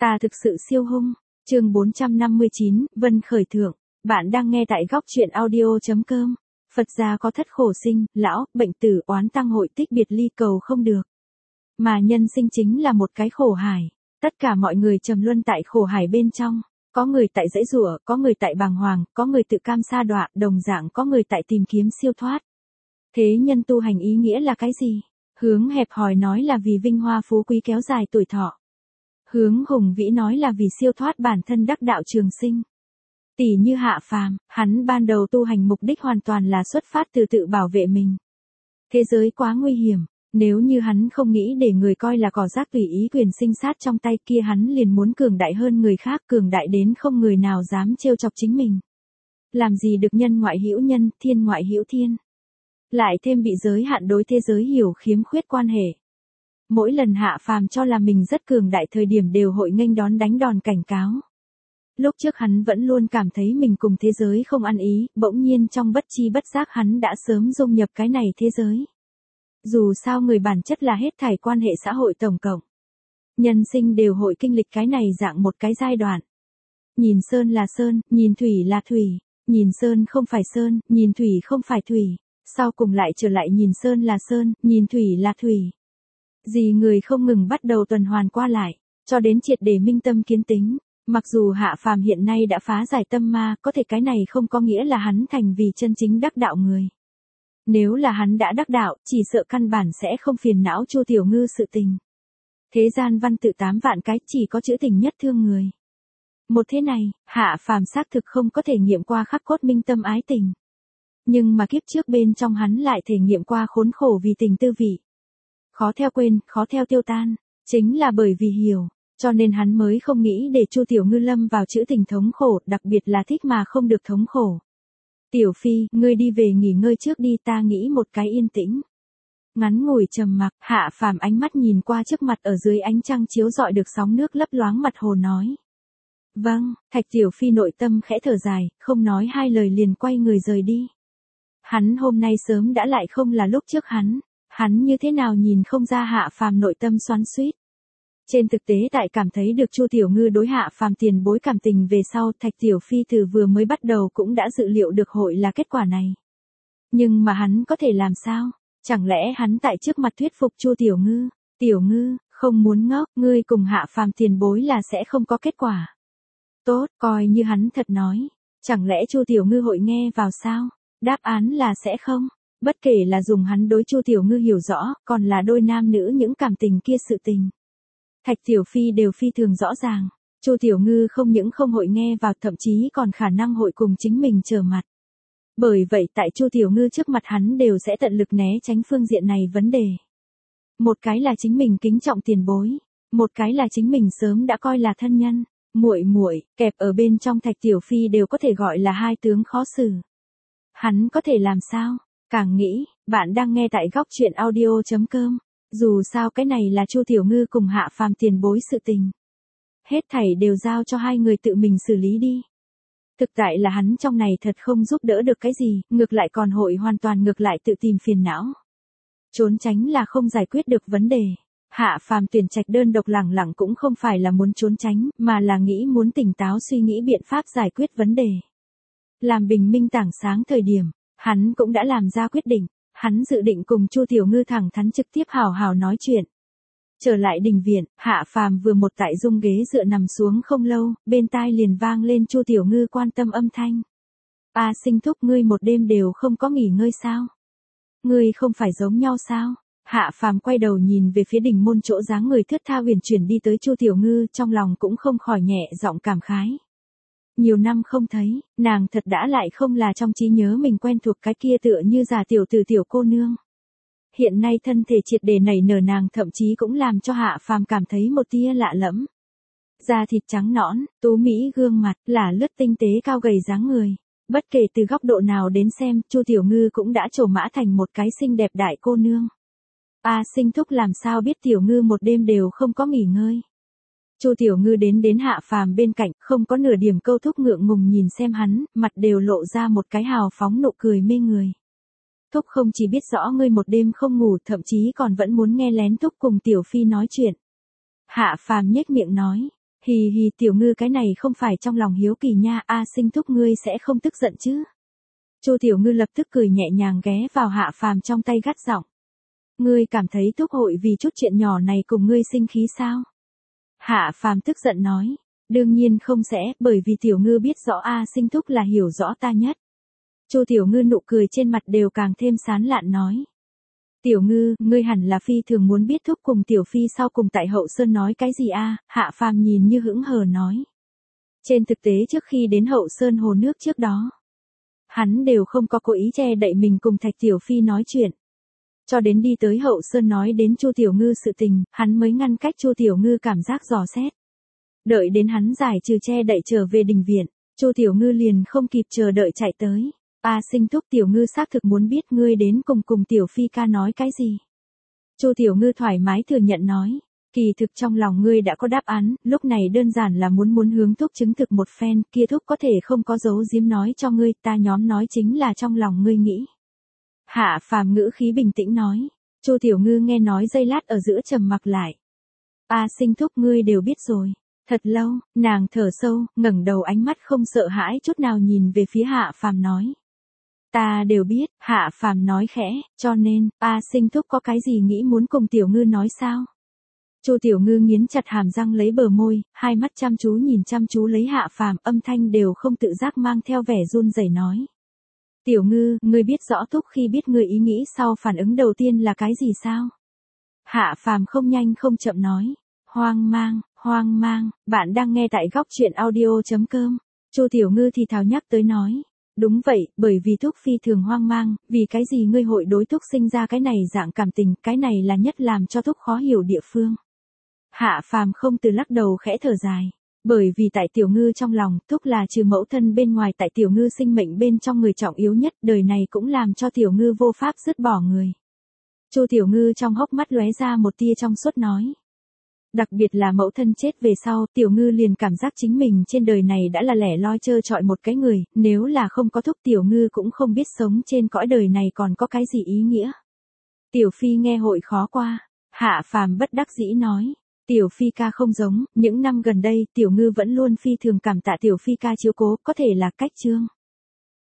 Ta thực sự siêu hung. Chương 459, Vân khởi thượng. Bạn đang nghe tại góc truyện audio.com. Phật gia có thất khổ sinh, lão, bệnh tử, oán tăng hội tích biệt ly cầu không được. Mà nhân sinh chính là một cái khổ hải. Tất cả mọi người trầm luân tại khổ hải bên trong. Có người tại giãy giụa, có người tại bàng hoàng, có người tự cam sa đọa, đồng dạng có người tại tìm kiếm siêu thoát. Thế nhân tu hành ý nghĩa là cái gì? Hướng hẹp hòi nói là vì vinh hoa phú quý kéo dài tuổi thọ. Hướng hùng vĩ nói là vì siêu thoát bản thân đắc đạo trường sinh. Tỷ như Hạ Phàm, hắn ban đầu tu hành mục đích hoàn toàn là xuất phát từ tự bảo vệ mình. Thế giới quá nguy hiểm, nếu như hắn không nghĩ để người coi là cỏ rác tùy ý quyền sinh sát trong tay kia, hắn liền muốn cường đại hơn người khác, cường đại đến không người nào dám trêu chọc chính mình. Làm gì được nhân ngoại hữu nhân, thiên ngoại hữu thiên. Lại thêm bị giới hạn đối thế giới hiểu khiếm khuyết quan hệ. Mỗi lần Hạ Phàm cho là mình rất cường đại thời điểm đều hội nghênh đón đánh đòn cảnh cáo. Lúc trước hắn vẫn luôn cảm thấy mình cùng thế giới không ăn ý, bỗng nhiên trong bất chi bất giác hắn đã sớm dung nhập cái này thế giới. Dù sao người bản chất là hết thảy quan hệ xã hội tổng cộng. Nhân sinh đều hội kinh lịch cái này dạng một cái giai đoạn. Nhìn sơn là sơn, nhìn thủy là thủy, nhìn sơn không phải sơn, nhìn thủy không phải thủy, sau cùng lại trở lại nhìn sơn là sơn, nhìn thủy là thủy. Gì người không ngừng bắt đầu tuần hoàn qua lại, cho đến triệt để minh tâm kiến tính. Mặc dù Hạ Phàm hiện nay đã phá giải tâm ma, có thể cái này không có nghĩa là hắn thành vì chân chính đắc đạo người. Nếu là hắn đã đắc đạo, chỉ sợ căn bản sẽ không phiền não Chu Tiểu Ngư sự tình. Thế gian văn tự 8 vạn cái, chỉ có chữ tình nhất thương người. Một thế này, Hạ Phàm xác thực không có thể nghiệm qua khắc cốt minh tâm ái tình. Nhưng mà kiếp trước bên trong hắn lại thể nghiệm qua khốn khổ vì tình tư vị. Khó theo quên, khó theo tiêu tan, chính là bởi vì hiểu, cho nên hắn mới không nghĩ để Chu Tiểu Ngư lâm vào chữ tình thống khổ, đặc biệt là thích mà không được thống khổ. Tiểu Phi, ngươi đi về nghỉ ngơi trước đi, ta nghĩ một cái yên tĩnh. Ngắn ngủi trầm mặc, Hạ Phàm ánh mắt nhìn qua trước mặt ở dưới ánh trăng chiếu rọi được sóng nước lấp loáng mặt hồ nói. Vâng, Thạch Tiểu Phi nội tâm khẽ thở dài, không nói hai lời liền quay người rời đi. Hắn hôm nay sớm đã lại không là lúc trước hắn như thế nào nhìn không ra Hạ Phàm nội tâm xoắn xuýt. Trên thực tế tại cảm thấy được Chu Tiểu Ngư đối Hạ Phàm tiền bối cảm tình về sau, Thạch Tiểu Phi từ vừa mới bắt đầu cũng đã dự liệu được hội là kết quả này. Nhưng mà hắn có thể làm sao? Chẳng lẽ hắn tại trước mặt thuyết phục Chu Tiểu Ngư? Tiểu Ngư, không muốn ngốc, ngươi cùng Hạ Phàm tiền bối là sẽ không có kết quả. Tốt, coi như hắn thật nói. Chẳng lẽ Chu Tiểu Ngư hội nghe vào sao? Đáp án là sẽ không. Bất kể là dùng hắn đối Chu Tiểu Ngư hiểu rõ, còn là đôi nam nữ những cảm tình kia sự tình. Thạch Tiểu Phi đều phi thường rõ ràng. Chu Tiểu Ngư không những không hội nghe vào, thậm chí còn khả năng hội cùng chính mình trở mặt. Bởi vậy tại Chu Tiểu Ngư trước mặt hắn đều sẽ tận lực né tránh phương diện này vấn đề. Một cái là chính mình kính trọng tiền bối, một cái là chính mình sớm đã coi là thân nhân, muội muội, kẹp ở bên trong Thạch Tiểu Phi đều có thể gọi là hai tướng khó xử. Hắn có thể làm sao? Càng nghĩ, bạn đang nghe tại góc truyện audio.com. Dù sao cái này là Chu Tiểu Ngư cùng Hạ Phàm tiền bối sự tình. Hết thảy đều giao cho hai người tự mình xử lý đi. Thực tại là hắn trong này thật không giúp đỡ được cái gì, ngược lại còn hội hoàn toàn ngược lại tự tìm phiền não. Trốn tránh là không giải quyết được vấn đề. Hạ Phàm tuyển trạch đơn độc lẳng lặng cũng không phải là muốn trốn tránh, mà là nghĩ muốn tỉnh táo suy nghĩ biện pháp giải quyết vấn đề. Làm bình minh tảng sáng thời điểm, hắn cũng đã làm ra quyết định. Hắn dự định cùng Chu Tiểu Ngư thẳng thắn trực tiếp hào hào nói chuyện. Trở lại đình viện, Hạ Phàm vừa một tại dung ghế dựa nằm xuống không lâu, bên tai liền vang lên Chu Tiểu Ngư quan tâm âm thanh. A Sinh thúc, ngươi một đêm đều không có nghỉ ngơi sao? Ngươi không phải giống nhau sao? Hạ Phàm quay đầu nhìn về phía đình môn chỗ dáng người thướt tha huyền chuyển đi tới Chu Tiểu Ngư, trong lòng cũng không khỏi nhẹ giọng cảm khái. Nhiều năm không thấy, nàng thật đã lại không là trong trí nhớ mình quen thuộc cái kia tựa như già tiểu từ tiểu cô nương. Hiện nay thân thể triệt để nảy nở nàng thậm chí cũng làm cho Hạ Phàm cảm thấy một tia lạ lẫm. Da thịt trắng nõn, tú mỹ gương mặt, là lướt tinh tế cao gầy dáng người. Bất kể từ góc độ nào đến xem, Chu Tiểu Ngư cũng đã trổ mã thành một cái xinh đẹp đại cô nương. A Sinh thúc làm sao biết Tiểu Ngư một đêm đều không có nghỉ ngơi. Chu Tiểu Ngư đến Hạ Phàm bên cạnh, không có nửa điểm câu thúc ngượng ngùng nhìn xem hắn, mặt đều lộ ra một cái hào phóng nụ cười mê người. Thúc không chỉ biết rõ ngươi một đêm không ngủ, thậm chí còn vẫn muốn nghe lén Thúc cùng Tiểu Phi nói chuyện. Hạ Phàm nhếch miệng nói, Hì hì tiểu ngư cái này không phải trong lòng hiếu kỳ nha, A Sinh thúc ngươi sẽ không tức giận chứ. Chu tiểu ngư lập tức cười nhẹ nhàng ghé vào Hạ Phàm trong tay gắt giọng. Ngươi cảm thấy thúc hội vì chút chuyện nhỏ này cùng ngươi sinh khí sao? Hạ Phàm tức giận nói. Đương nhiên không sẽ, bởi vì tiểu ngư biết rõ A Sinh thúc là hiểu rõ ta nhất. Chu tiểu ngư nụ cười trên mặt đều càng thêm sán lạn nói. Tiểu ngư, ngươi hẳn là phi thường muốn biết thúc cùng tiểu phi sau cùng tại Hậu Sơn nói cái gì a? Hạ Phàm nhìn như hững hờ nói. Trên thực tế trước khi đến Hậu Sơn hồ nước trước đó, hắn đều không có cố ý che đậy mình cùng Thạch Tiểu Phi nói chuyện. Cho đến đi tới Hậu Sơn nói đến Chu Tiểu Ngư sự tình, hắn mới ngăn cách Chu Tiểu Ngư cảm giác dò xét. Đợi đến hắn giải trừ che đậy trở về đình viện, Chu Tiểu Ngư liền không kịp chờ đợi chạy tới. A Sinh thúc Tiểu Ngư xác thực muốn biết ngươi đến cùng Tiểu Phi ca nói cái gì. Chu Tiểu Ngư thoải mái thừa nhận nói. Kỳ thực trong lòng ngươi đã có đáp án, lúc này đơn giản là muốn hướng thúc chứng thực một phen, kia thúc có thể không có giấu giếm nói cho ngươi, ta nhóm nói chính là trong lòng ngươi nghĩ. Hạ Phàm ngữ khí bình tĩnh nói. Chu Tiểu Ngư nghe nói giây lát ở giữa trầm mặc lại. A Sinh thúc ngươi đều biết rồi. Thật lâu, nàng thở sâu, ngẩng đầu ánh mắt không sợ hãi chút nào nhìn về phía Hạ Phàm nói. Ta đều biết, Hạ Phàm nói khẽ, cho nên, A Sinh thúc có cái gì nghĩ muốn cùng Tiểu Ngư nói sao? Chu Tiểu Ngư nghiến chặt hàm răng lấy bờ môi, hai mắt chăm chú nhìn chăm chú lấy Hạ Phàm, âm thanh đều không tự giác mang theo vẻ run rẩy nói. Tiểu Ngư, ngươi biết rõ thúc khi biết ngươi ý nghĩ sau phản ứng đầu tiên là cái gì sao? Hạ Phàm không nhanh không chậm nói. Hoang mang, bạn đang nghe tại góc truyện audio.com. Chu Tiểu Ngư thì thào nhắc tới nói. Đúng vậy, bởi vì thúc phi thường hoang mang, vì cái gì ngươi hội đối thúc sinh ra cái này dạng cảm tình, cái này là nhất làm cho thúc khó hiểu địa phương. Hạ Phàm không từ lắc đầu khẽ thở dài. Bởi vì tại Tiểu Ngư trong lòng, thúc là trừ mẫu thân bên ngoài tại Tiểu Ngư sinh mệnh bên trong người trọng yếu nhất, đời này cũng làm cho Tiểu Ngư vô pháp dứt bỏ người. Chu Tiểu Ngư trong hốc mắt lóe ra một tia trong suốt nói. Đặc biệt là mẫu thân chết về sau, Tiểu Ngư liền cảm giác chính mình trên đời này đã là lẻ loi trơ trọi một cái người, nếu là không có thúc Tiểu Ngư cũng không biết sống trên cõi đời này còn có cái gì ý nghĩa. Tiểu Phi nghe hội khó qua, Hạ Phàm bất đắc dĩ nói. Tiểu Phi ca không giống, những năm gần đây Tiểu Ngư vẫn luôn phi thường cảm tạ Tiểu Phi ca chiếu cố, có thể là cách trương.